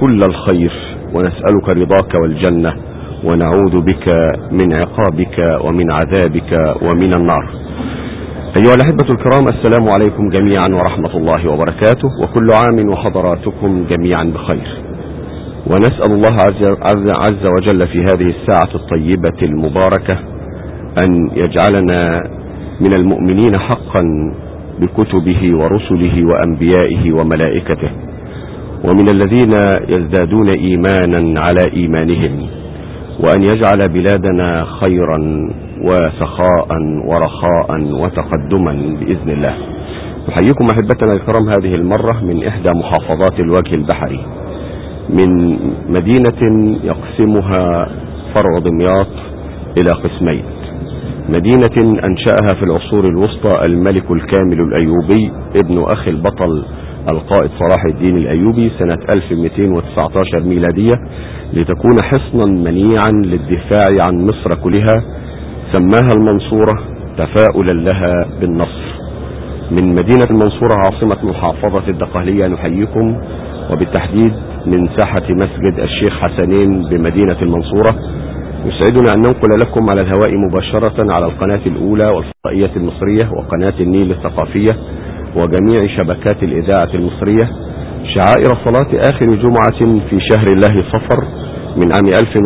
كل الخير، ونسألك رضاك والجنة، ونعوذ بك من عقابك ومن عذابك ومن النار. أيها الأحبة الكرام، السلام عليكم جميعا ورحمة الله وبركاته، وكل عام وحضراتكم جميعا بخير. ونسأل الله عز وجل في هذه الساعة الطيبة المباركة أن يجعلنا من المؤمنين حقا بكتبه ورسله وأنبيائه وملائكته، ومن الذين يزدادون إيمانا على إيمانهم، وأن يجعل بلادنا خيرا وسخاء ورخاء وتقدما بإذن الله. نحييكم أحبتنا الكرام هذه المرة من إحدى محافظات الوجه البحري، من مدينة يقسمها فرع دمياط إلى قسمين، مدينة أنشأها في العصور الوسطى الملك الكامل الأيوبي ابن أخي البطل القائد صلاح الدين الأيوبي سنة 1219 ميلادية، لتكون حصنا منيعا للدفاع عن مصر كلها، سماها المنصورة تفاؤلا لها بالنصر. من مدينة المنصورة عاصمة محافظة الدقهلية نحييكم، وبالتحديد من ساحة مسجد الشيخ حسنين بمدينة المنصورة. يسعدنا أن ننقل لكم على الهواء مباشرة على القناة الأولى والفضائية المصرية وقناة النيل الثقافية وجميع شبكات الإذاعة المصرية شعائر صلاة آخر جمعة في شهر الله صفر من عام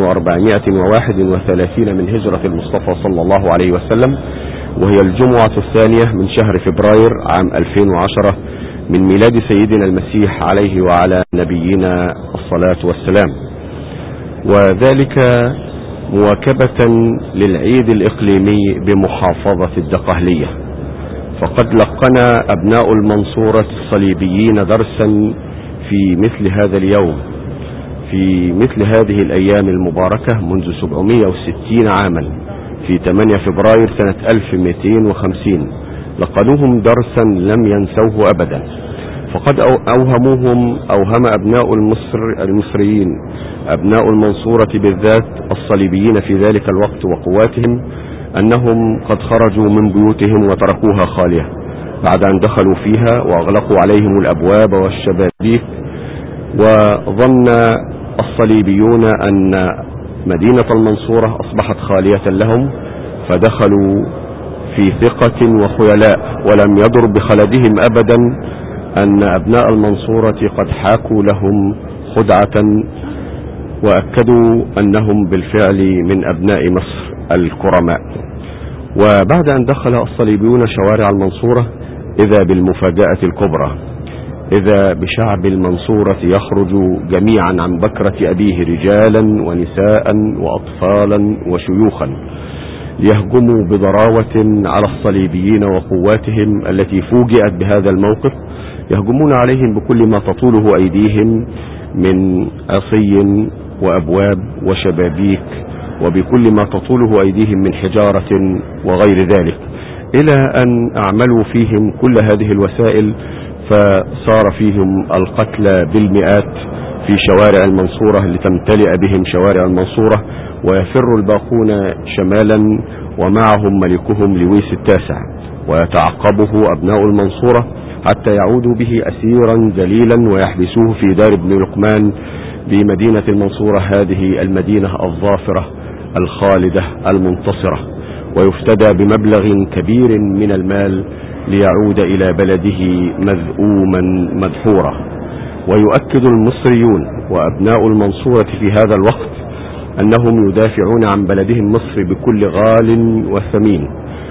1431 من هجرة المصطفى صلى الله عليه وسلم، وهي الجمعة الثانية من شهر فبراير عام 2010 من ميلاد سيدنا المسيح عليه وعلى نبينا الصلاة والسلام، وذلك مواكبة للعيد الإقليمي بمحافظة الدقهلية. فقد لقنا أبناء المنصورة الصليبيين درسا في مثل هذا اليوم، في مثل هذه الأيام المباركة منذ 760 عاما في 8 فبراير سنة 1250. لقنوهم درسا لم ينسوه أبدا، فقد أوهم أبناء المصريين أبناء المنصورة بالذات الصليبيين في ذلك الوقت وقواتهم أنهم قد خرجوا من بيوتهم وتركوها خالية بعد أن دخلوا فيها وأغلقوا عليهم الأبواب والشبابيك، وظن الصليبيون أن مدينة المنصورة أصبحت خالية لهم، فدخلوا في ثقة وخيلاء، ولم يضر بخلدهم أبدا أن أبناء المنصورة قد حاكوا لهم خدعة، وأكدوا أنهم بالفعل من أبناء مصر الكرماء. وبعد أن دخل الصليبيون شوارع المنصورة إذا بالمفاجأة الكبرى، إذا بشعب المنصورة يخرج جميعا عن بكرة أبيه رجالا ونساء وأطفالا وشيوخا ليهجموا بضراوة على الصليبيين وقواتهم التي فوجئت بهذا الموقف، يهجمون عليهم بكل ما تطوله أيديهم من عصي وأبواب وشبابيك، وبكل ما تطوله أيديهم من حجارة وغير ذلك، إلى أن أعملوا فيهم كل هذه الوسائل، فصار فيهم القتلى بالمئات في شوارع المنصورة لتمتلئ بهم شوارع المنصورة، ويفر الباقون شمالا ومعهم ملكهم لويس التاسع، ويتعقبه أبناء المنصورة حتى يعودوا به أسيرا ذليلا ويحبسوه في دار ابن لقمان بمدينة المنصورة، هذه المدينة الظافرة الخالدة المنتصرة، ويفتدى بمبلغ كبير من المال ليعود إلى بلده مذءوما مدحورا. ويؤكد المصريون وأبناء المنصورة في هذا الوقت أنهم يدافعون عن بلدهم مصر بكل غال وثمين،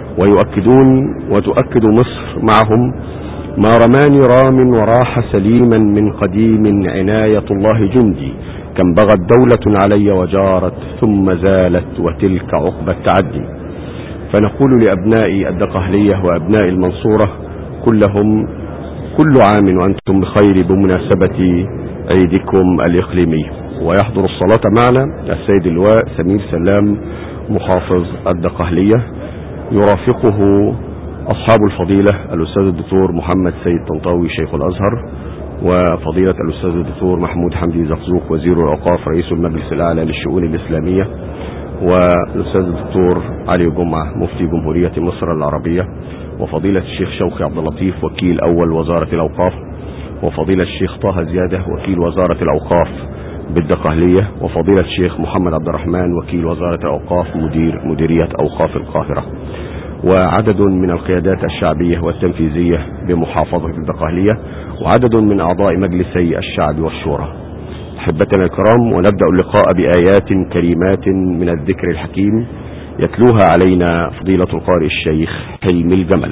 وتؤكد مصر معهم ما رماني رام وراح سليما من قديم عناية الله جندي، كم بغت دولة علي وجارت ثم زالت وتلك عقبى التعدي. فنقول لأبناء الدقهلية وأبناء المنصورة كلهم كل عام وأنتم بخير بمناسبة عيدكم الإقليمي. ويحضر الصلاة معنا السيد اللواء سمير سلام محافظ الدقهلية، يرافقه أصحاب الفضيلة الأستاذ الدكتور محمد سيد طنطاوي شيخ الأزهر، وفضيلة الأستاذ الدكتور محمود حمدي زقزوق وزير الأوقاف رئيس المجلس الأعلى للشؤون الإسلامية، والأستاذ الدكتور علي جمعة مفتي جمهورية مصر العربية، وفضيلة الشيخ شوقي عبد اللطيف وكيل أول وزارة الأوقاف، وفضيلة الشيخ طه زيادة وكيل وزارة الأوقاف، بالدقهلية، وفضيلة الشيخ محمد عبد الرحمن وكيل وزارة الأوقاف مديرية أوقاف القاهرة، وعدد من القيادات الشعبية والتنفيذية بمحافظة الدقهلية، وعدد من أعضاء مجلسي الشعب والشورى. أحبتنا الكرام، ونبدأ اللقاء بآيات كريمات من الذكر الحكيم يتلوها علينا فضيلة القارئ الشيخ حلمي الجمل.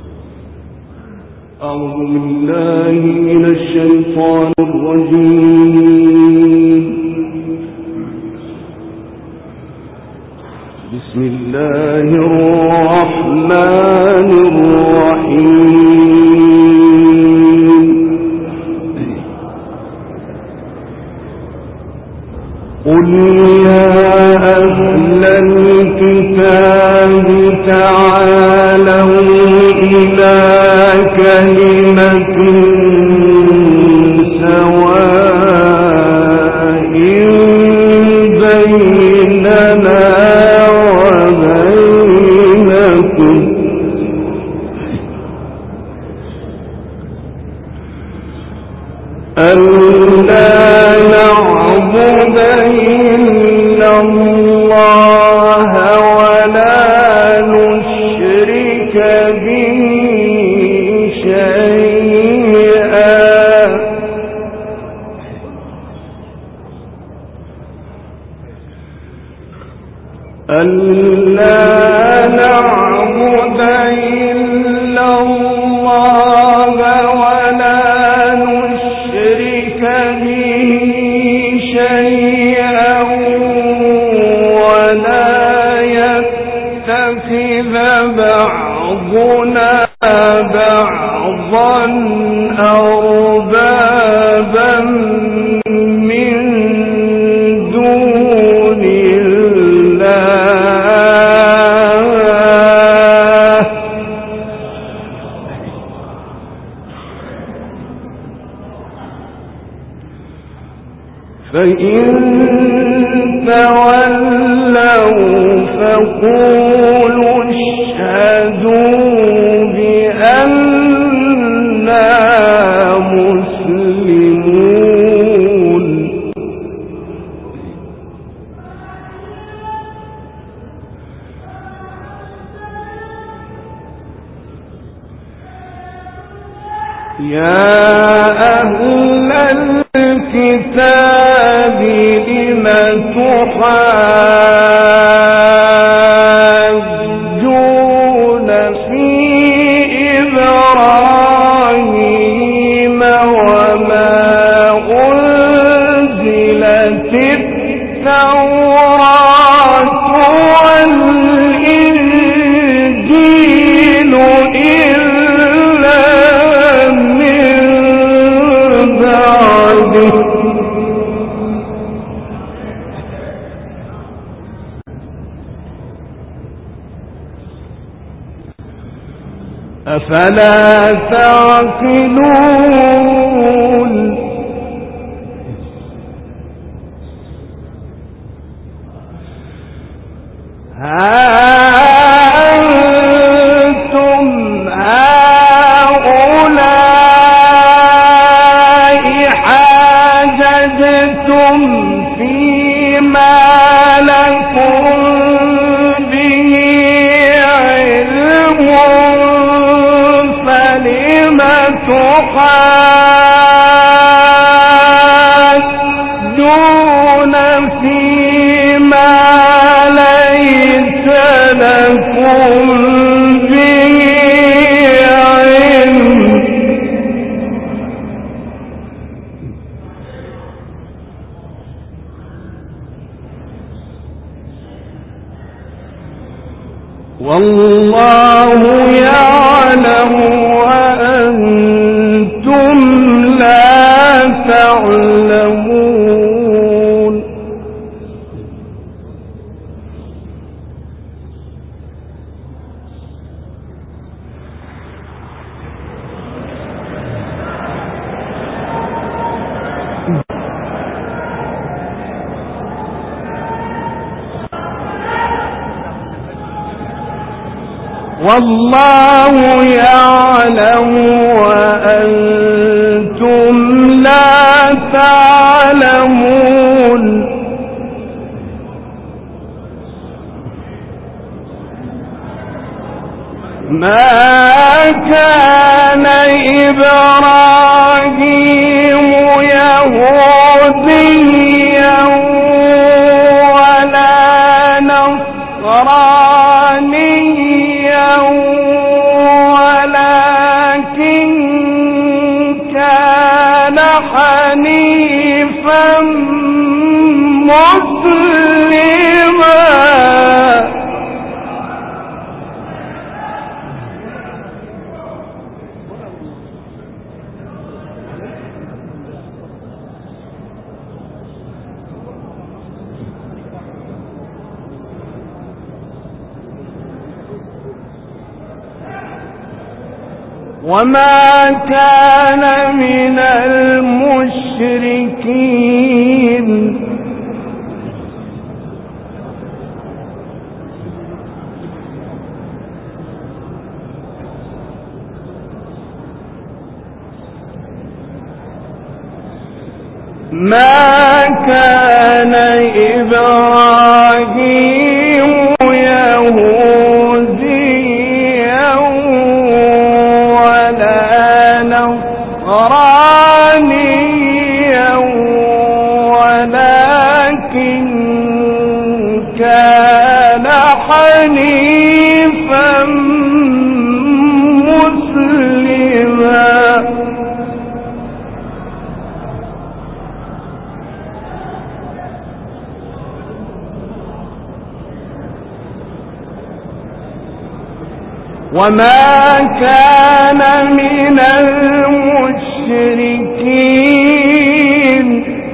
أعوذ بالله من الشيطان الرجيم. بسم الله الرحمن الرحيم. قل يا أهل الكتاب تعالوا إلى كلمة سواء بيننا وبينكم ألا نعبد إلا الله ولا نشرك به شيئا ألا نعبد إلا الله ولا نشرك به شيئا ولا يتخذ بعضنا بعضا أربابا من دون الله فإن تولوا فقولوا اشهدوا بأننا مسلمون. يا أهل الكتاب لم تحاجون في إبراهيم وما أنزلت التوراة والإنجيل إلا من بعده أفلا تعقلون. أنتم هؤلاء حاججتم فيما لكم به علم فلم تحاجون فيما ليس لكم به علم والله يعلم وأنتم لا تعلمون. والله يعلم وأنتم لا تعلمون. ما كان إبراهيم يهوديا ولا نصرانيا ولكن كان حنيفا مسلما. وما كان من المشركين ما كان إبراهيم يهوديا ولا نصرانيا ولكن كان حنيفا مسلما. وما كان من المشركين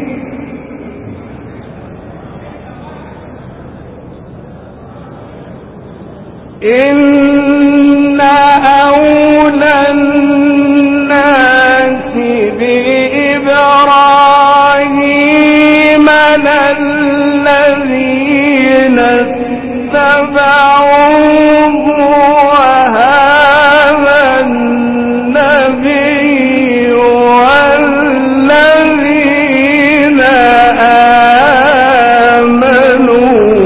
إن أولى الناس بإبراهيم للذين اتبعوه وهذا النبي والذين آمنوا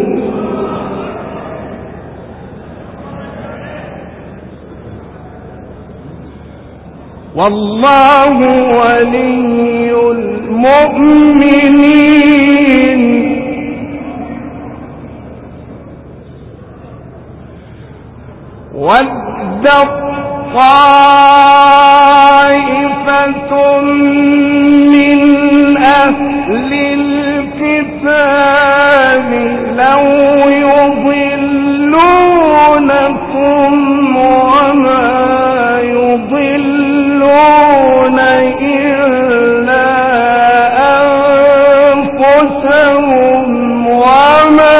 والله ولي المؤمنين. ود طائفة من أهل الكتاب لو يضلونكم وما يضلون إلا أنفسهم وما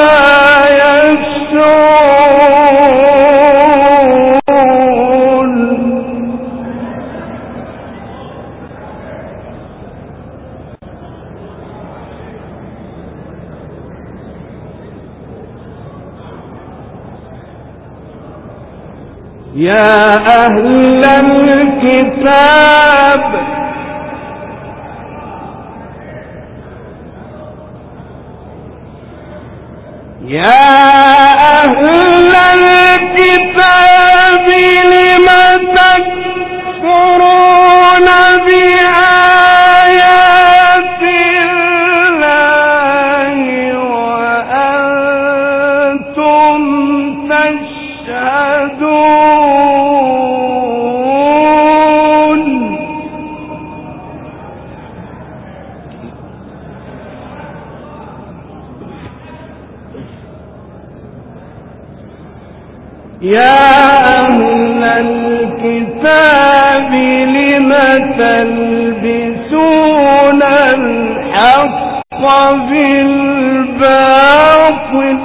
يشعرون. يا أهل الكتاب لم تكفرون بآيات الله وأنتم تشهدون. يا أهل الكتاب لم تلبسون الحق بالباطل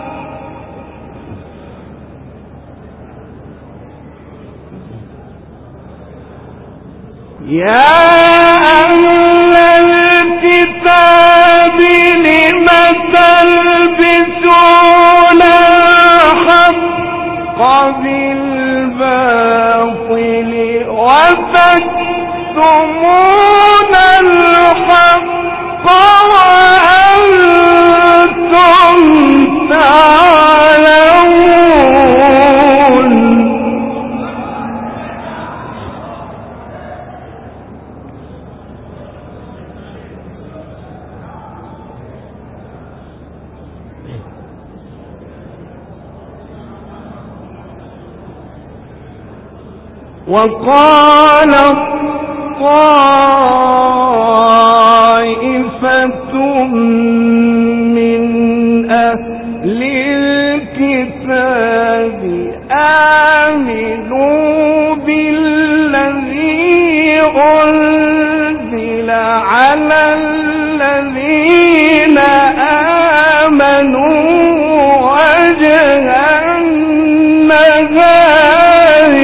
يا أهل الكتاب لم تلبسون الحق بالباطل وتكتمون الحق وأنتم تعلمون. وقال طائفة من أهل الكتاب آمنوا بالذي أنزل على الذين آمنوا وجه النهار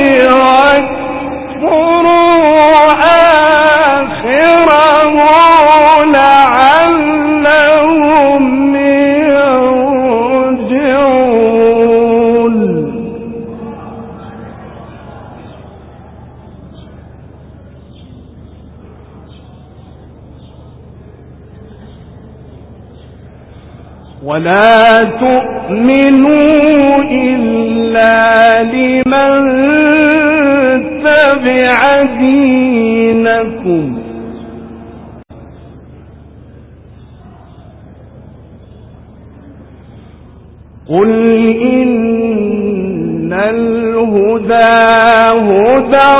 واكفروا آخره لعلهم يرجعون. ولا تؤمنوا إلا لمن تبع دينكم قل إن الهدى هدى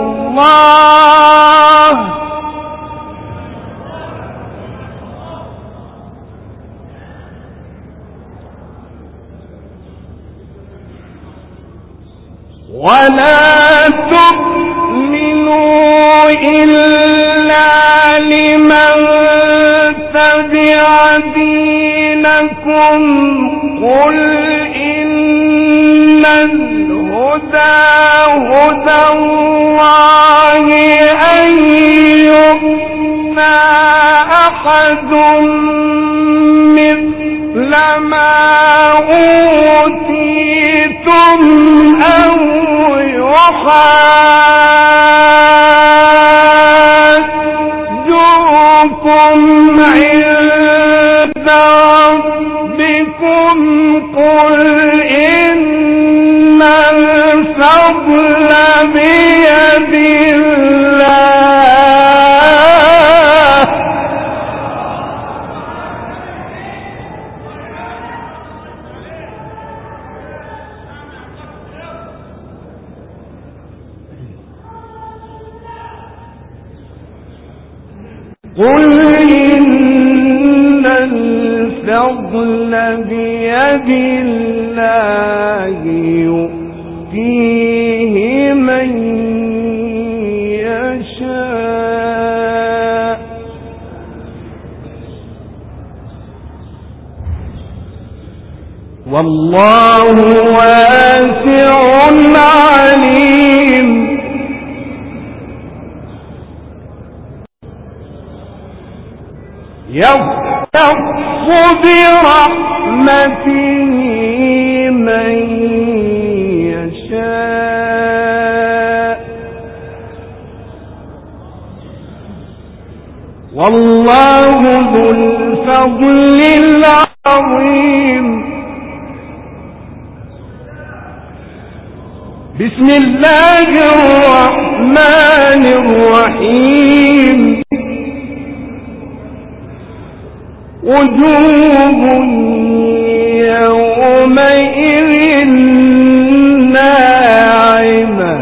الله ولا تؤمنوا إلا لمن تبع دينكم قل إن الهدى هدى الله أن يؤتى أحد مثل ما أوتيتم أو يحاجوكم عند ربكم قل إن الفضل بيد الله قل إن الفضل بيد الله يؤتيه من يشاء والله واسع عليم. يختص برحمته من يشاء والله ذو الفضل العظيم. بسم الله الرحمن الرحيم. وجوه يومئذ ناعمة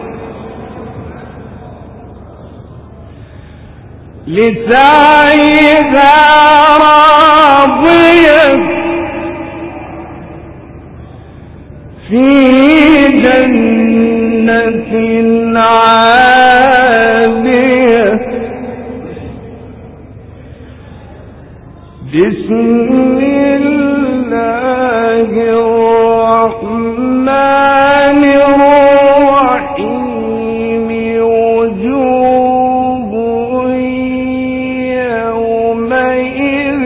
لسعيها راضية في جنة عالية. بسم الله الرحمن الرحيم. وجوه يومئذ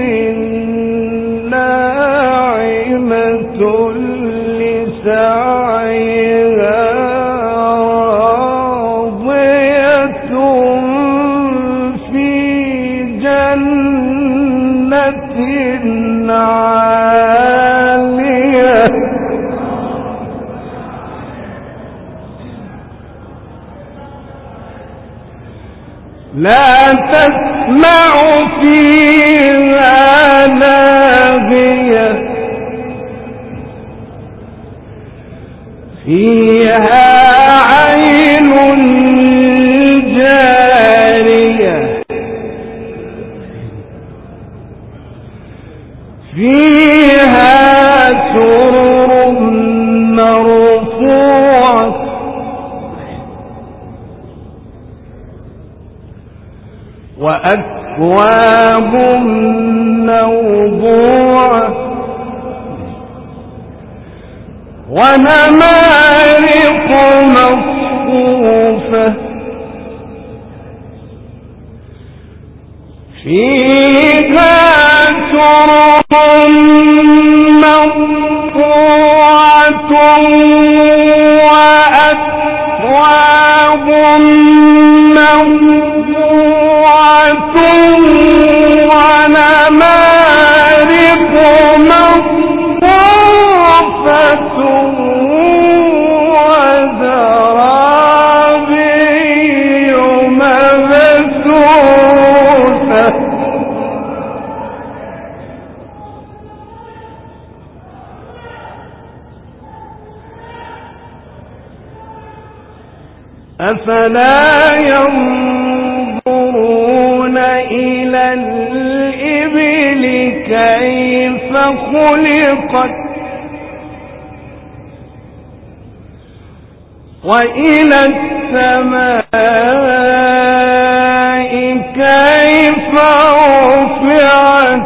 ناعمة لسعيها راضية في جنة عالية. لا تسمع فيها لاغية فيها عين فيها سرر مرفوعة وأكواب موضوعة ونمارق مصفوفة فيها سرر مرفوعة وأكواب موضوعة ونمارق مصفوفة وزرابي مبثوثة أفلا ينظرون إلى الإبل كيف خلقت وإلى السماء كيف رفعت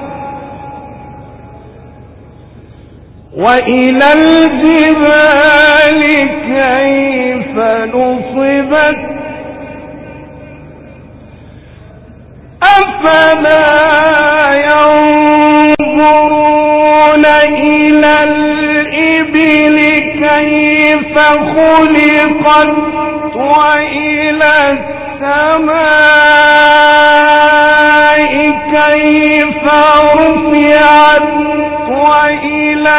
وإلى الجبال كيف نصبت أفلا ينظرون إلى الإبل كيف خلقت وإلى السماء كيف رفعت وإلى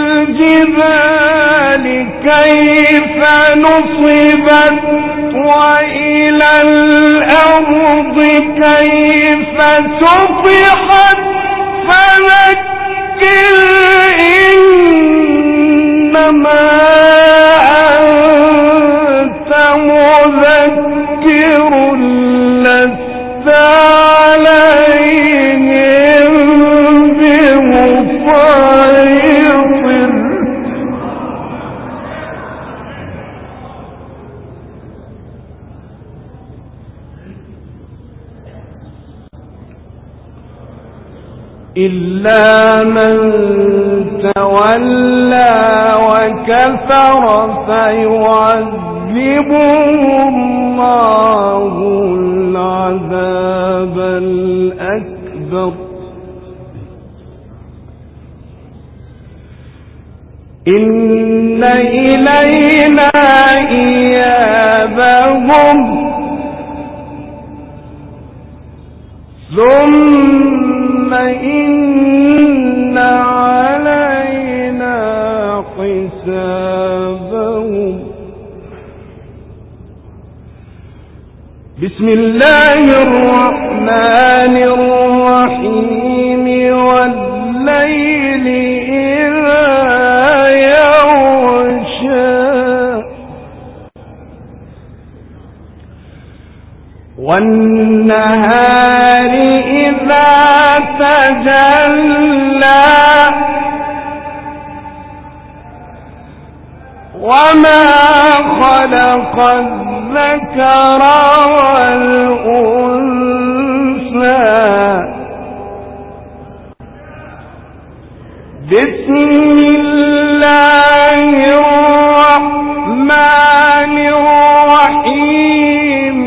الجبال كيف نصبت وإلى الأرض كيف سطحت فذكر إنما أنت مذكر لست عليهم بمسيطر إلا من تولى وكفر فيعذبه الله العذاب الأكبر إن إلينا إيابهم ثم إن علينا حسابهم بسم الله الرحمن الرحيم والليل إذا يغشى والنهار إذا تجلى وما خلق الذكر والأنثى بسم الله الرحمن الرحيم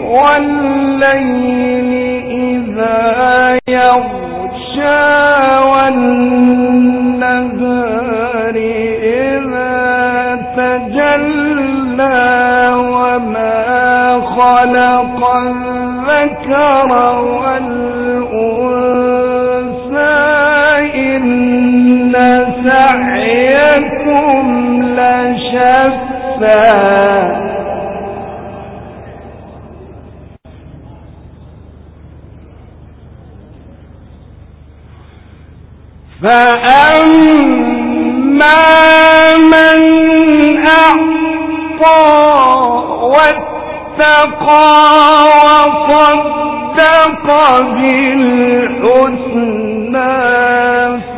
والليل إذا يغشى والنهار إذا تجلى وما خلق الذكر والأنثى إن سعيكم لشتى فأما من أعطى واتقى وصدق بالحسنى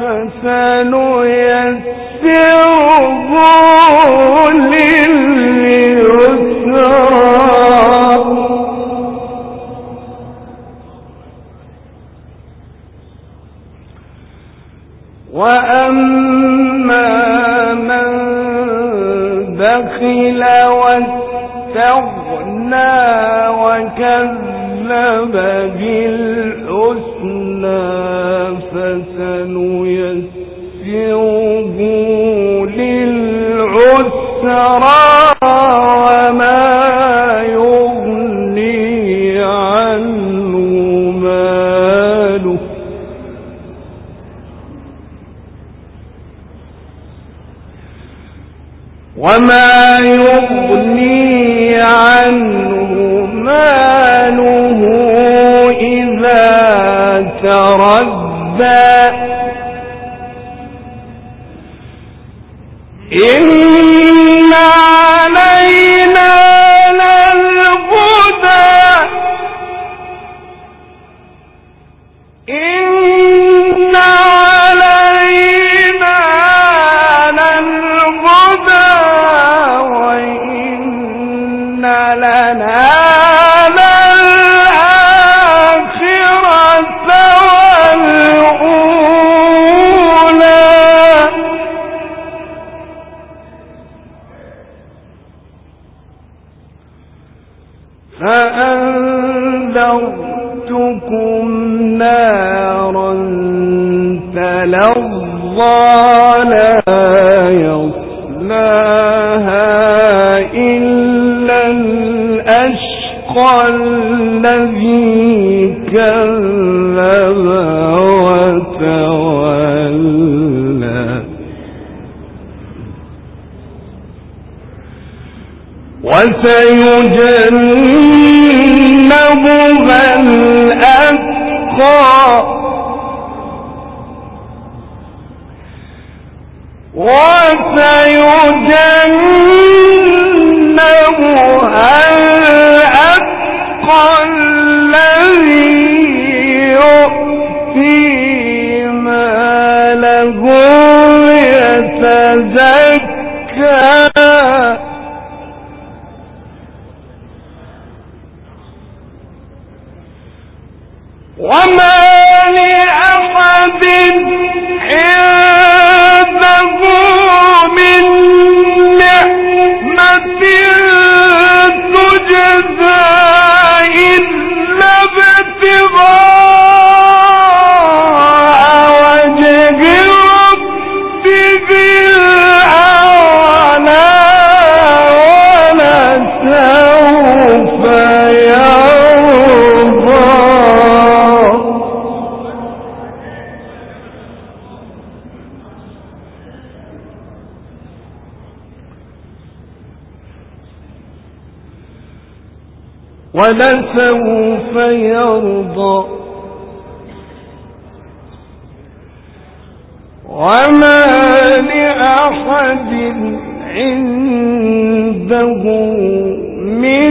وأما من بخل واستغنى وكذب بالحسنى فسنيسره للعسرى وما يغني عنه ماله إذا تردى إن علينا للهدى إن علينا للهدى وإن لنا فأنذرتكم نارا تلظى لا يصلاها إلا الأشقى الذي كذب وتولى وسيجنبها الأتقى الذي يؤتي ماله يتزكى وما لأحد عنده من نعمة تجزى إلا ابتغاء وجه ربه الأعلى ولسوف يرضى ولسوف يرضى وما لأحد عنده من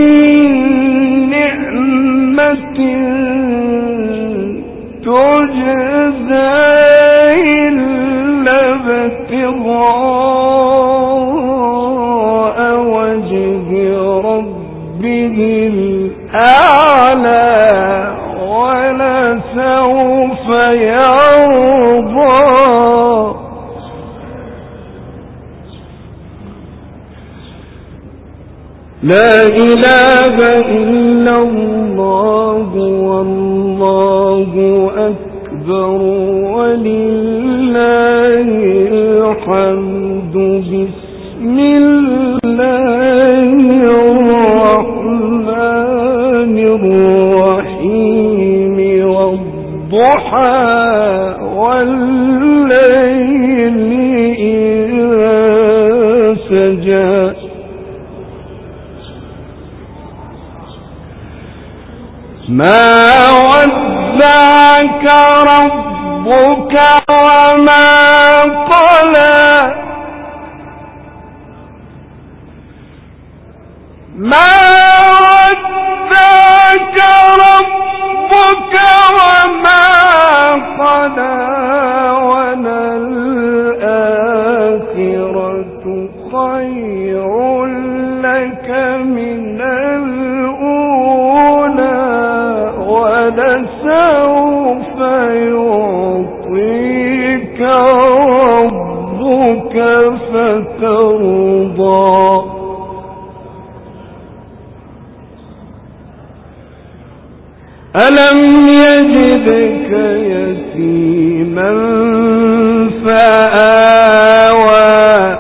نعمة تجزى إلا ابتغاء وجه ربه الأعلى ولسوف يرضى لا إله إلا الله والله أكبر ولله الحمد بسم الله الرحمن الرحيم والضحى والليل إذا سجى ما ودعك ربك وما قلى ما ودعك ربك وما قلى وللآخرة خير لك من الأولى ولسوف يعطيك يتيما فآوى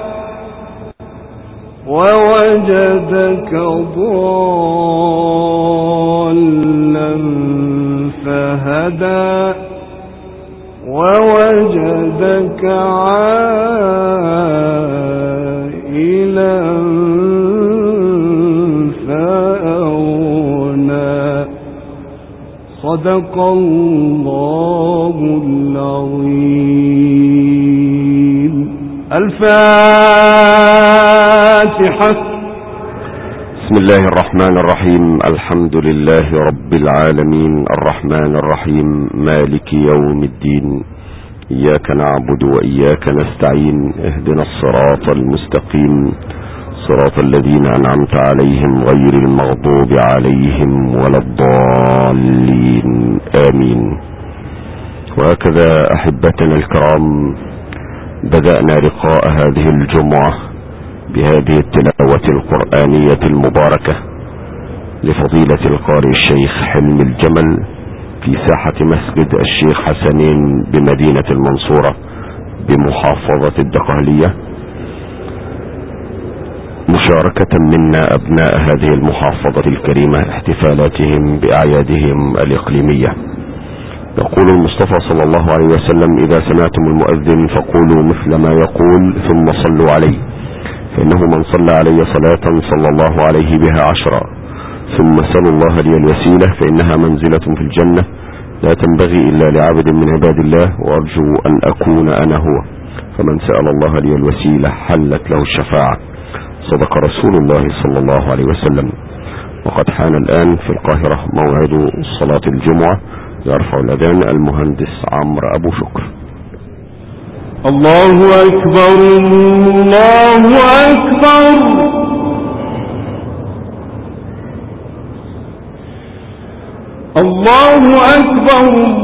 ووجدك ضالا فهدى ووجدك عائلا فأغنى. صدق الله العظيم. الفاتحة. بسم الله الرحمن الرحيم. الحمد لله رب العالمين الرحمن الرحيم مالك يوم الدين. إياك نعبد وإياك نستعين. اهدنا الصراط المستقيم صراط الذين أنعمت عليهم غير المغضوب عليهم ولا الضالين آمين. وهكذا أحبتنا الكرام بدأنا لقاء هذه الجمعة بهذه التلاوة القرآنية المباركة لفضيلة القارئ الشيخ حلمي الجمل في ساحة مسجد الشيخ حسنين بمدينة المنصورة بمحافظة الدقهلية، مشاركة منا أبناء هذه المحافظة الكريمة احتفالاتهم بأعيادهم الإقليمية. يقول المصطفى صلى الله عليه وسلم: إذا سمعتم المؤذن فقولوا مثل ما يقول ثم صلوا عليه، فإنه من صلى علي صلاة صلى الله عليه بها 10، ثم سلوا الله لي الوسيلة فإنها منزلة في الجنة لا تنبغي إلا لعبد من عباد الله، وأرجو أن أكون أنا هو، فمن سأل الله لي الوسيلة حلت له الشفاعة. صدق رسول الله صلى الله عليه وسلم. وقد حان الآن في القاهرة موعد صلاة الجمعة. يرفع الأذان المهندس عمرو أبو شكر. الله أكبر الله أكبر. الله أكبر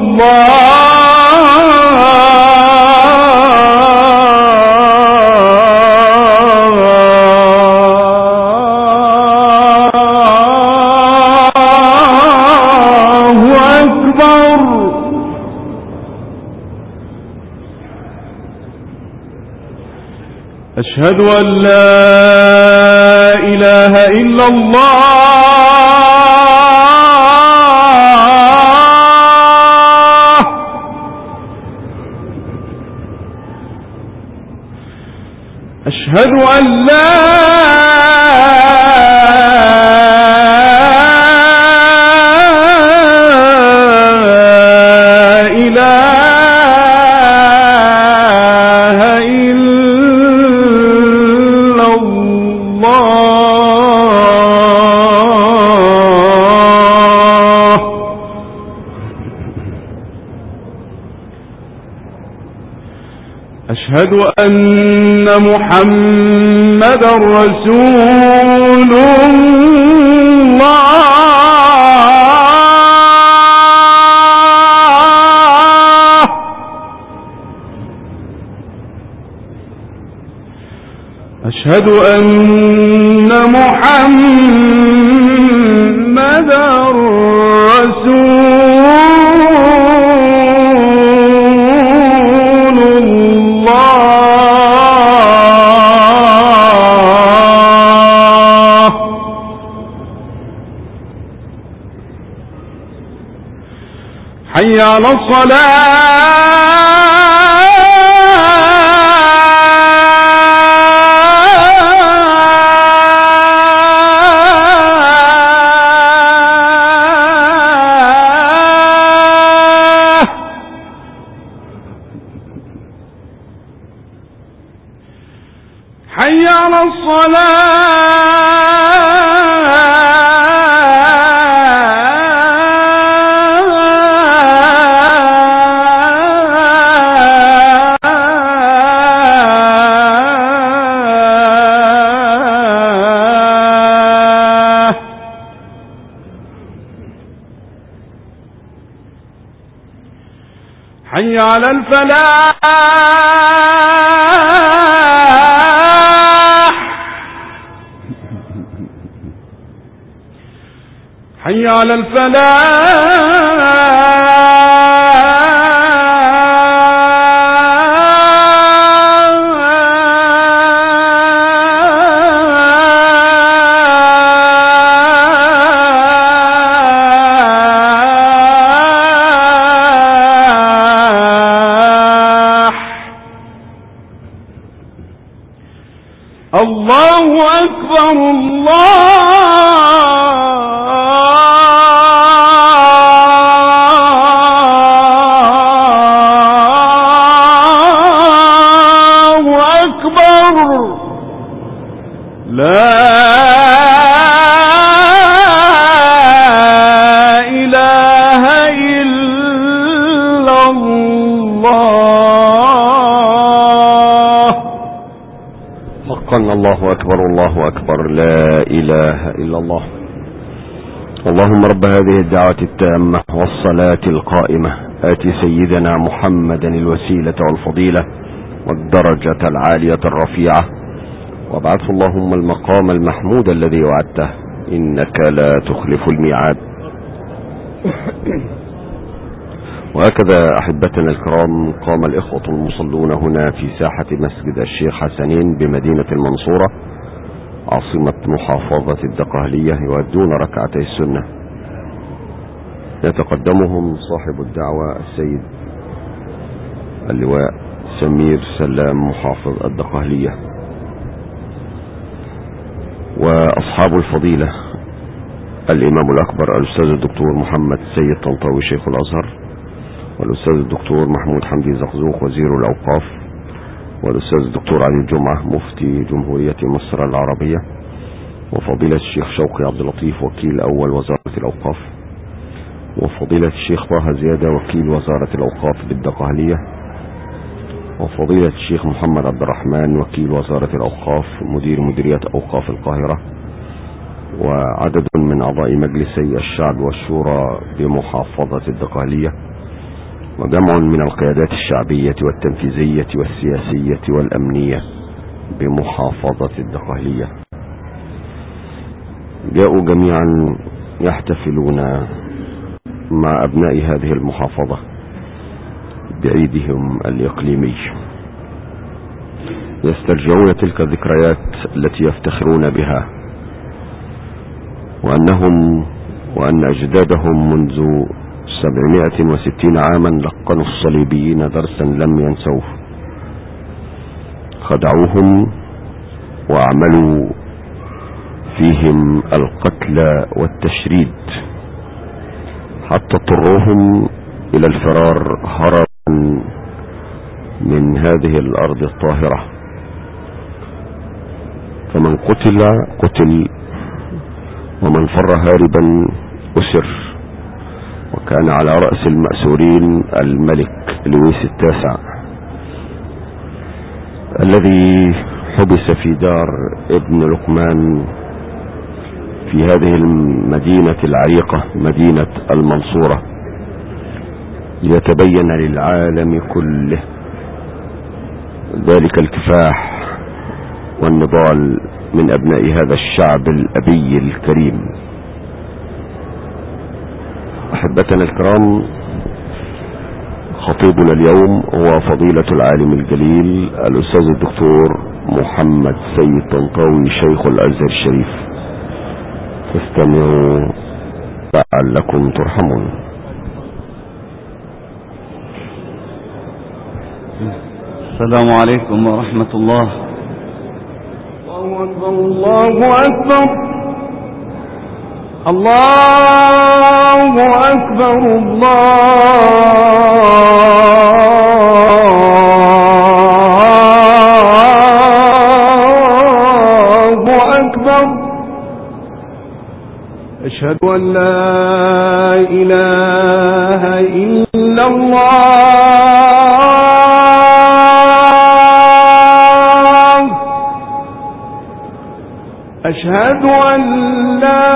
أشهد أن لا إله إلا الله. أشهد أن لا أشهد أن محمدا رسول الله. أشهد أن محمدا رسول حي على الصلاة. حي على حي على الفلاح. حي على الفلاح. الله أكبر الله أكبر لا إله إلا الله حقا الله أكبر الله أكبر لا إله إلا الله. اللهم رب هذه الدعوة التامة والصلاة القائمة آت سيدنا محمدا الوسيلة والفضيلة والدرجة العالية الرفيعة وابعثه اللهم المقام المحمود الذي وعدته إنك لا تخلف الميعاد. وهكذا أحبتنا الكرام قام الإخوة المصلون هنا في ساحة مسجد الشيخ حسنين بمدينة المنصورة عاصمة محافظة الدقهلية يؤدون ركعتي السنة. يتقدمهم صاحب الدعوة السيد اللواء سمير سلام محافظ الدقهلية، وأصحاب الفضيلة الإمام الأكبر الأستاذ الدكتور محمد سيد طنطاوي شيخ الأزهر، والأستاذ الدكتور محمود حمدي زقزوق وزير الأوقاف، والأستاذ الدكتور علي الجمعة مفتي جمهورية مصر العربية، وفضيلة الشيخ شوقي عبد اللطيف وكيل أول وزارة الأوقاف، وفضيلة الشيخ طه زيادة وكيل وزارة الأوقاف بالدقهلية، وفضيلة الشيخ محمد عبد الرحمن وكيل وزارة الأوقاف مدير مديرية أوقاف القاهرة، وعدد من أعضاء مجلسي الشعب والشورى بمحافظة الدقهلية، وجمع من القيادات الشعبية والتنفيذية والسياسية والأمنية بمحافظة الدقهلية. جاءوا جميعا يحتفلون مع أبناء هذه المحافظة بعيدهم الإقليمي، يسترجعون تلك الذكريات التي يفتخرون بها، وأن أجدادهم منذ 760 عاما لقنوا الصليبيين درسا لم ينسوه، خدعوهم وعملوا فيهم القتل والتشريد حتى اضطروهم إلى الفرار هربا من هذه الأرض الطاهرة، فمن قتل ومن فر هاربا أسر. وكان على رأس المأسورين الملك لويس التاسع الذي حبس في دار ابن لقمان في هذه المدينة العريقة مدينة المنصورة ليتبين للعالم كله ذلك الكفاح والنضال من أبناء هذا الشعب الأبي الكريم. أحبتنا الكرام، خطيبنا اليوم هو فضيلة العالم الجليل الأستاذ الدكتور محمد سيد طنطاوي شيخ الأزهر الشريف، فاستمعوا لعلكم ترحمون. السلام عليكم ورحمة الله. الله أكبر الله أكبر الله أكبر الله أكبر. أشهد أن لا إله إلا الله، أشهد أن لا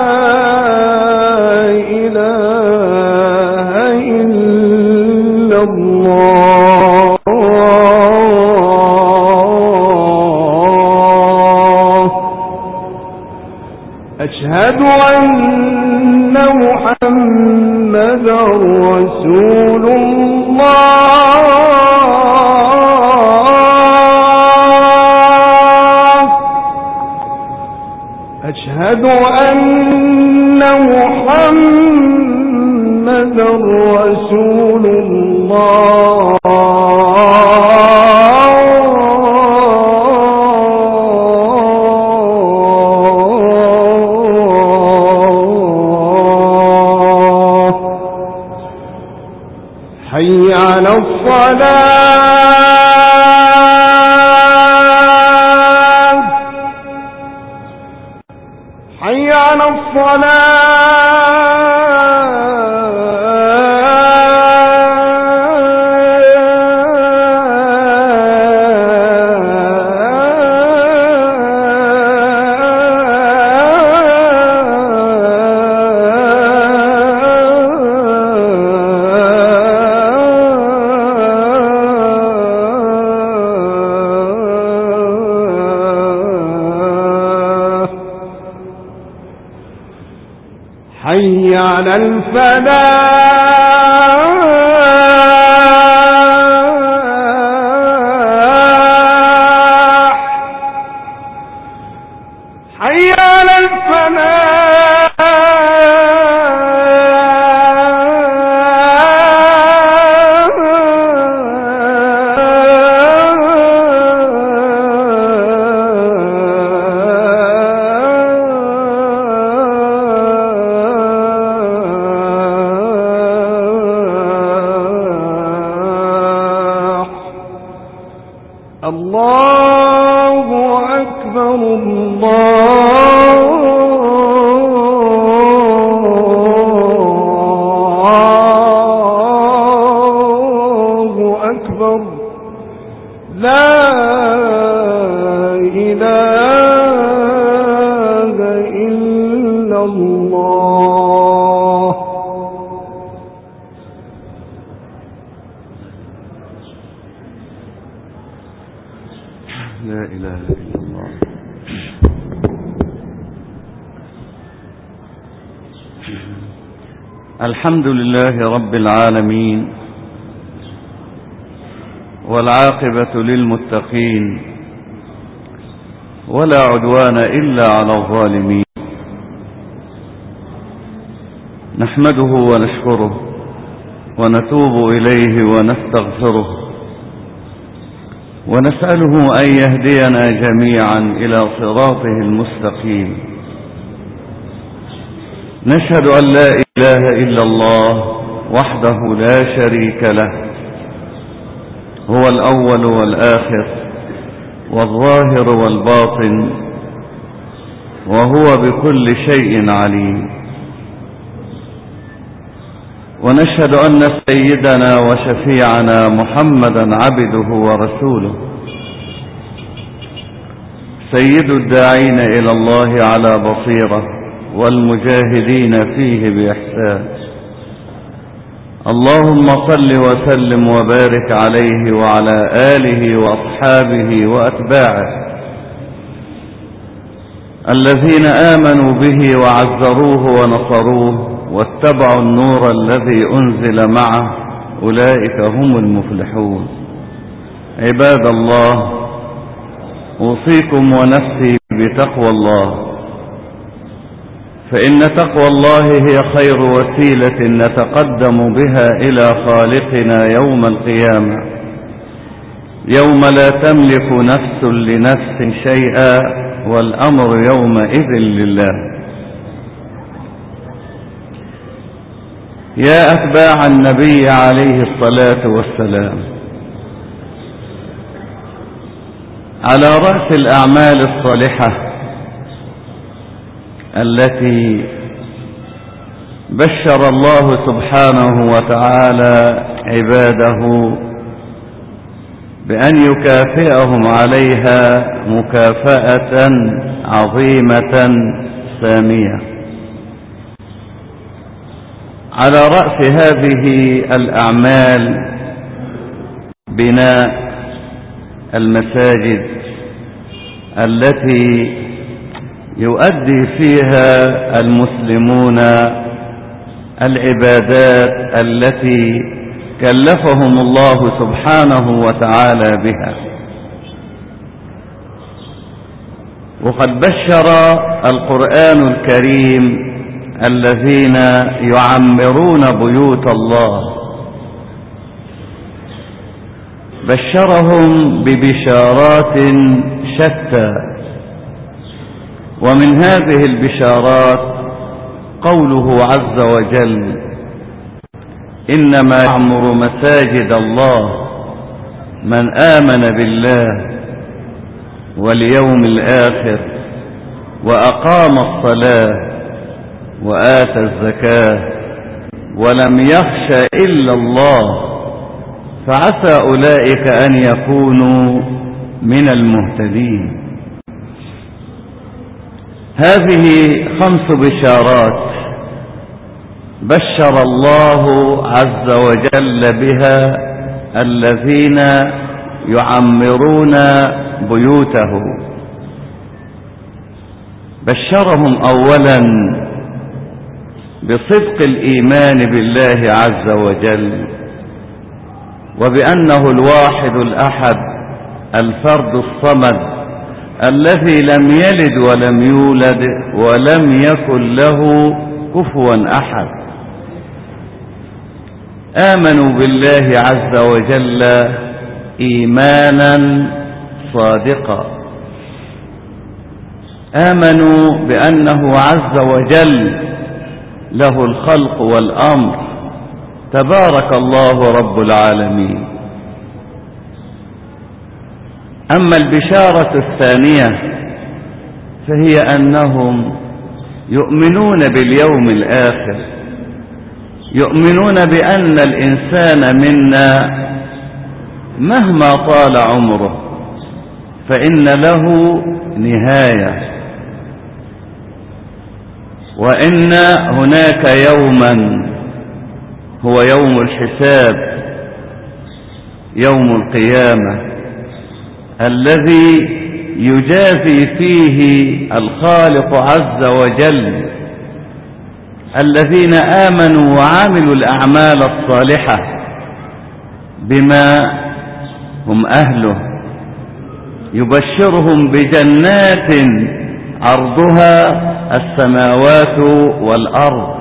إله إلا الله، أشهد أن محمدا رسول الله، أشهد أن محمدا رسول الله. حي على حي على الفلاح حي على الله أكبر الله أكبر لا إله إلا الله. لا إله إلا الله. الحمد لله رب العالمين، والعاقبة للمتقين، ولا عدوان إلا على الظالمين. نحمده ونشكره ونتوب إليه ونستغفره، ونسأله أن يهدينا جميعا إلى صراطه المستقيم. نشهد أن لا إله إلا الله وحده لا شريك له، هو الأول والآخر والظاهر والباطن، وهو بكل شيء عليم. ونشهد أن سيدنا وشفيعنا محمدا عبده ورسوله، سيد الداعين إلى الله على بصيرة والمجاهدين فيه بإحسان. اللهم صل وسلم وبارك عليه وعلى آله وأصحابه وأتباعه الذين آمنوا به وعزروه ونصروه واتبعوا النور الذي أنزل معه، أولئك هم المفلحون. عباد الله، أوصيكم ونفسي بتقوى الله، فإن تقوى الله هي خير وسيلة نتقدم بها إلى خالقنا يوم القيامة، يوم لا تملك نفس لنفس شيئا والأمر يومئذ لله. يا أتباع النبي عليه الصلاة والسلام، على رأس الأعمال الصالحة التي بشر الله سبحانه وتعالى عباده بأن يكافئهم عليها مكافأة عظيمة سامية. على رأس هذه الأعمال بناء المساجد التي يؤدي فيها المسلمون العبادات التي كلفهم الله سبحانه وتعالى بها. وقد بشر القرآن الكريم الذين يعمرون بيوت الله، بشرهم ببشارات شتى، ومن هذه البشارات قوله عز وجل: إنما يعمر مساجد الله من آمن بالله واليوم الآخر وأقام الصلاة وآتى الزكاة ولم يخش إلا الله فعسى أولئك أن يكونوا من المهتدين. هذه 5 بشارات بشر الله عز وجل بها الذين يعمرون بيوته. بشرهم أولا بصدق الإيمان بالله عز وجل وبأنه الواحد الأحد الفرد الصمد الذي لم يلد ولم يولد ولم يكن له كفوا أحد. آمنوا بالله عز وجل إيمانا صادقا. آمنوا بأنه عز وجل له الخلق والأمر، تبارك الله رب العالمين. أما البشارة الثانية فهي أنهم يؤمنون باليوم الآخر، يؤمنون بأن الإنسان منا مهما طال عمره فإن له نهاية، وإن هناك يوما هو يوم الحساب، يوم القيامة الذي يجازي فيه الخالق عز وجل الذين آمنوا وعملوا الأعمال الصالحة بما هم أهله. يبشرهم بجنات عرضها السماوات والأرض،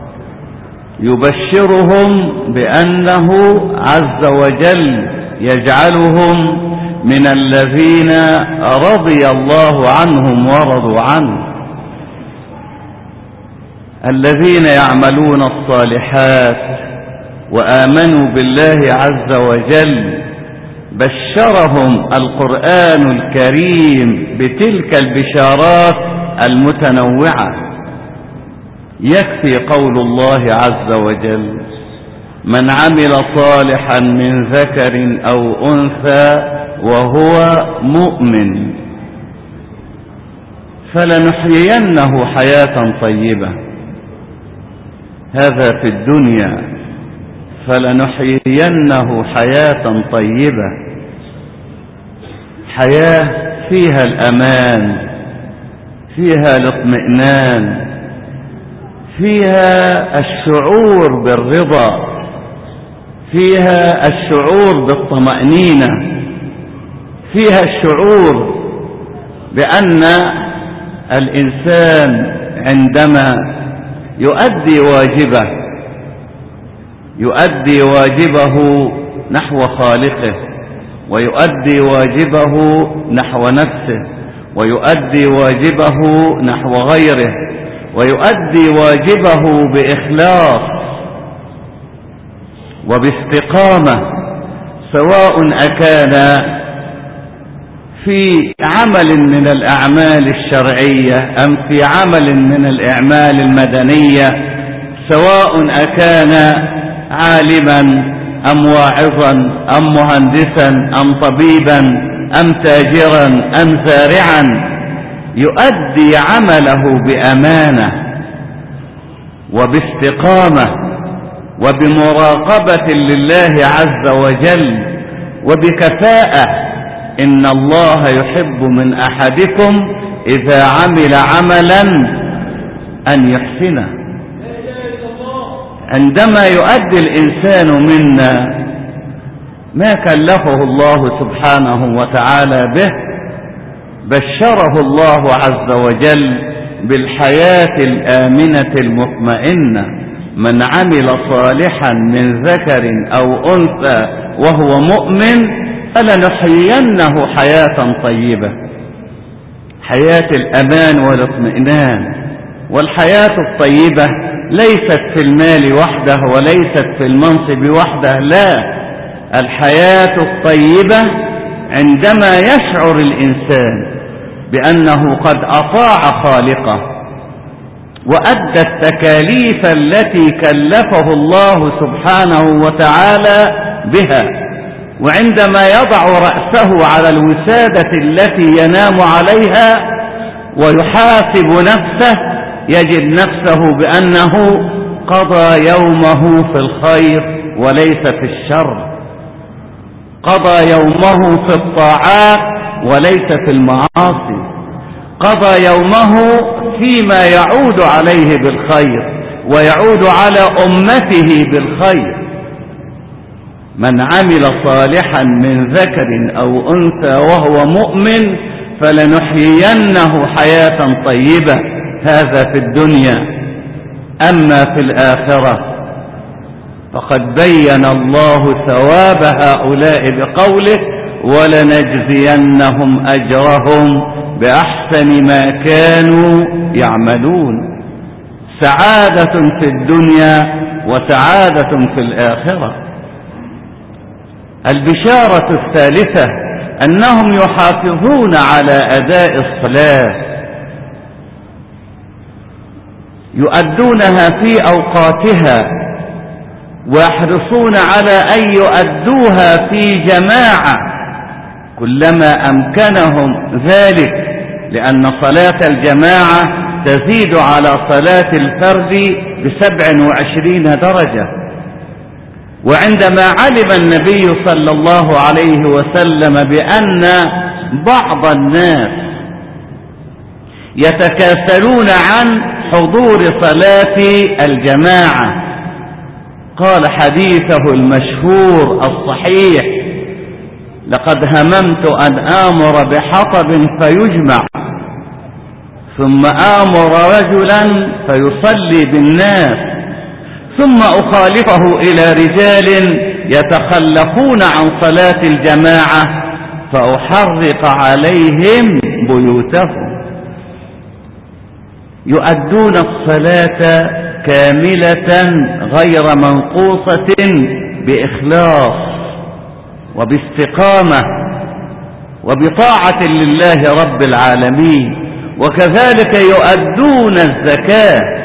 يبشرهم بأنه عز وجل يجعلهم من الذين رضي الله عنهم ورضوا عنه، الذين يعملون الصالحات وآمنوا بالله عز وجل. بشرهم القرآن الكريم بتلك البشارات المتنوعة. يكفي قول الله عز وجل: من عمل صالحا من ذكر أو أنثى وهو مؤمن فلنحيينه حياة طيبة. هذا في الدنيا، فلنحيينه حياة طيبة، حياة فيها الأمان، فيها الاطمئنان، فيها الشعور بالرضا، فيها الشعور بالطمأنينة، فيها الشعور بأن الإنسان عندما يؤدي واجبه نحو خالقه، ويؤدي واجبه نحو نفسه، ويؤدي واجبه نحو غيره، ويؤدي واجبه بإخلاص وباستقامة، سواء أكان في عمل من الأعمال الشرعية أم في عمل من الأعمال المدنية، سواء أكان عالما أم واعظا أم مهندسا أم طبيبا أم تاجرا أم زارعا، يؤدي عمله بأمانة وباستقامة وبمراقبة لله عز وجل وبكفاءة. إن الله يحب من أحدكم إذا عمل عملا أن يحسنه. عندما يؤدي الإنسان منا ما كلفه الله سبحانه وتعالى به، بشره الله عز وجل بالحياة الآمنة المطمئنة. من عمل صالحا من ذكر أو أنثى وهو مؤمن فلنحيينه حياة طيبة، حياة الأمان والاطمئنان. والحياة الطيبة ليست في المال وحده وليست في المنصب وحده، لا، الحياة الطيبة عندما يشعر الإنسان بأنه قد أطاع خالقه وأدى التكاليف التي كلفه الله سبحانه وتعالى بها، وعندما يضع رأسه على الوسادة التي ينام عليها ويحاسب نفسه يجد نفسه بأنه قضى يومه في الخير وليس في الشر، قضى يومه في الطاعات وليس في المعاصي، قضى يومه فيما يعود عليه بالخير ويعود على أمته بالخير. من عمل صالحا من ذكر أو أنثى وهو مؤمن فلنحيينه حياة طيبة، هذا في الدنيا. أما في الآخرة فقد بين الله ثواب هؤلاء بقوله ولنجزينهم أجرهم بأحسن ما كانوا يعملون. سعادة في الدنيا وسعادة في الآخرة. البشارة الثالثة أنهم يحافظون على أداء الصلاة، يؤدونها في أوقاتها ويحرصون على أن يؤدوها في جماعة كلما أمكنهم ذلك، لأن صلاة الجماعة تزيد على صلاة الفرد ب27 درجة. وعندما علم النبي صلى الله عليه وسلم بأن بعض الناس يتكاسلون عن حضور صلاة الجماعة قال حديثه المشهور الصحيح: لقد هممت أن آمر بحطب فيجمع ثم آمر رجلا فيصلي بالناس ثم أخالفه إلى رجال يتخلفون عن صلاة الجماعة فأحرق عليهم بيوتهم. يؤدون الصلاة كاملة غير منقوصة بإخلاص وباستقامة وبطاعة لله رب العالمين. وكذلك يؤدون الزكاة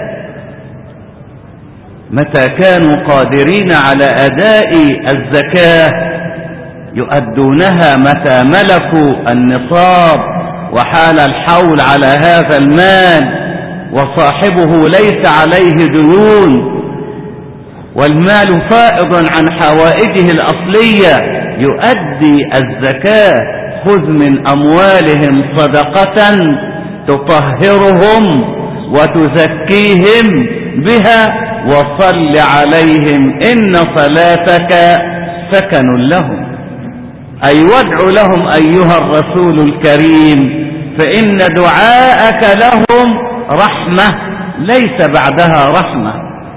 متى كانوا قادرين على أداء الزكاة يؤدونها متى ملكوا النصاب وحال الحول على هذا المال وصاحبه ليس عليه ديون والمال فائض عن حوائجه الأصلية يؤدي الزكاة. خذ من أموالهم صدقة تطهرهم وتزكيهم بها وصل عليهم إن صلاتك سكن لهم، أي وادع لهم أيها الرسول الكريم فإن دعاءك لهم رحمة ليس بعدها رحمة.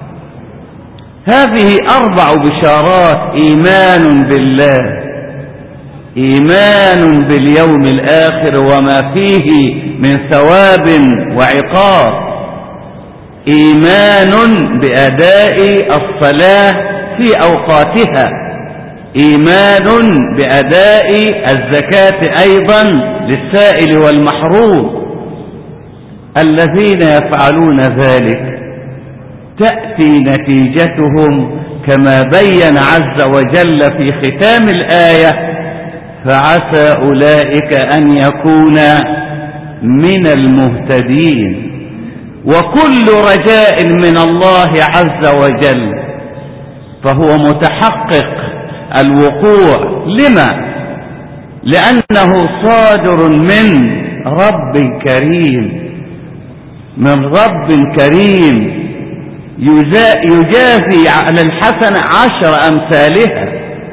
هذه 4 بشارات: إيمان بالله، إيمان باليوم الآخر وما فيه من ثواب وعقاب، إيمان بأداء الصلاة في أوقاتها، إيمان بأداء الزكاة أيضا للسائل والمحروم. الذين يفعلون ذلك تأتي نتيجتهم كما بين عز وجل في ختام الآية: فعسى أولئك أن يكون من المهتدين. وكل رجاء من الله عز وجل فهو متحقق الوقوع. لما؟ لأنه صادر من رب كريم، من رب كريم يجازي على الحسنة 10 أمثالها،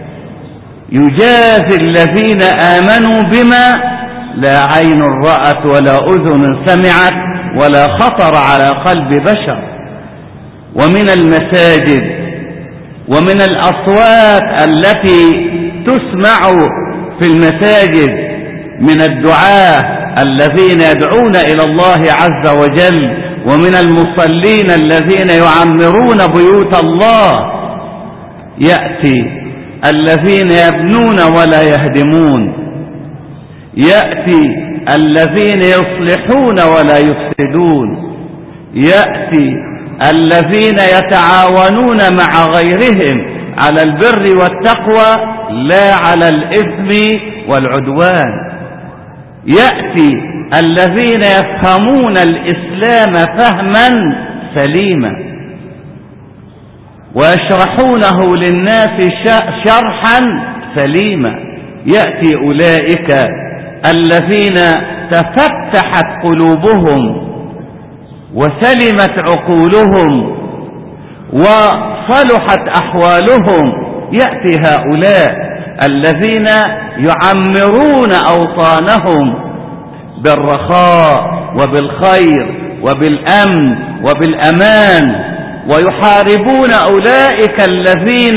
يجازي الذين آمنوا بما لا عين رأت ولا أذن سمعت ولا خطر على قلب بشر. ومن المساجد ومن الأصوات التي تسمع في المساجد من الدعاة الذين يدعون إلى الله عز وجل ومن المصلين الذين يعمرون بيوت الله يأتي الذين يبنون ولا يهدمون، يأتي الذين يصلحون ولا يفسدون، يأتي الذين يتعاونون مع غيرهم على البر والتقوى لا على الإثم والعدوان، يأتي الذين يفهمون الإسلام فهما سليما ويشرحونه للناس شرحا سليما، يأتي أولئك الذين تفتحت قلوبهم وسلمت عقولهم وصلحت أحوالهم، يأتي هؤلاء الذين يعمرون أوطانهم بالرخاء وبالخير وبالأمن وبالأمان، ويحاربون أولئك الذين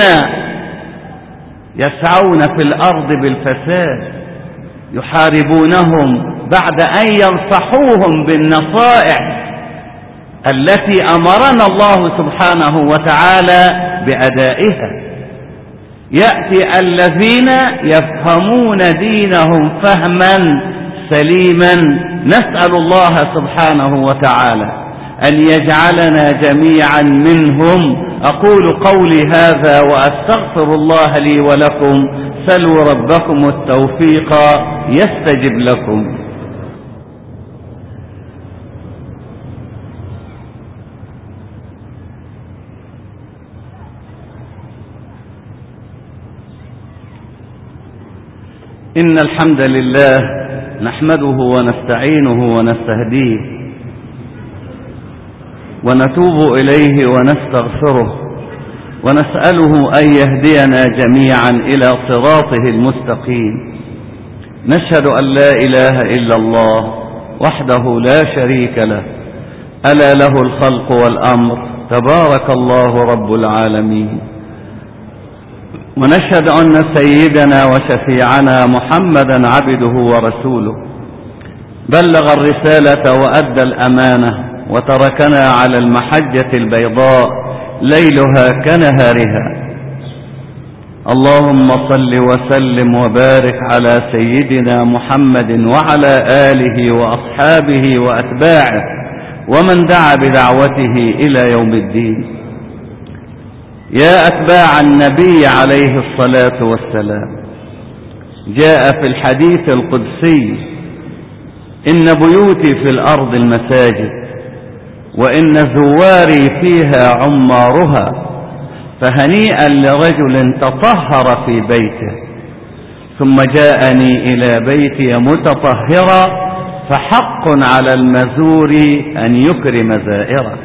يسعون في الأرض بالفساد، يحاربونهم بعد أن ينصحوهم بالنصائح التي أمرنا الله سبحانه وتعالى بأدائها. يأتي الذين يفهمون دينهم فهما سليما، نسأل الله سبحانه وتعالى أن يجعلنا جميعا منهم. أقول قولي هذا وأستغفر الله لي ولكم، سلوا ربكم التوفيق يستجب لكم. إن الحمد لله نحمده ونستعينه ونستهديه ونتوب إليه ونستغفره ونسأله أن يهدينا جميعا إلى صراطه المستقيم. نشهد أن لا إله إلا الله وحده لا شريك له، ألا له الخلق والأمر، تبارك الله رب العالمين. ونشهد أن سيدنا وشفيعنا محمدا عبده ورسوله، بلغ الرسالة وأدى الأمانة وتركنا على المحجة البيضاء ليلها كنهارها. اللهم صل وسلم وبارك على سيدنا محمد وعلى آله وأصحابه وأتباعه ومن دعا بدعوته إلى يوم الدين. يا أتباع النبي عليه الصلاة والسلام، جاء في الحديث القدسي: إن بيوتي في الأرض المساجد، وإن زواري فيها عمارها، فهنيئا لرجل تطهر في بيته ثم جاءني إلى بيتي متطهرا، فحق على المزور أن يكرم زائره.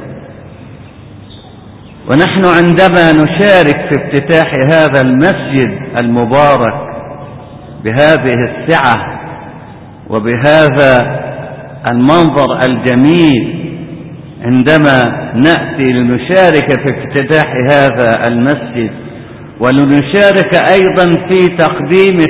ونحن عندما نشارك في افتتاح هذا المسجد المبارك بهذه السعة وبهذا المنظر الجميل، عندما نأتي لنشارك في افتتاح هذا المسجد ولنشارك أيضا في تقديم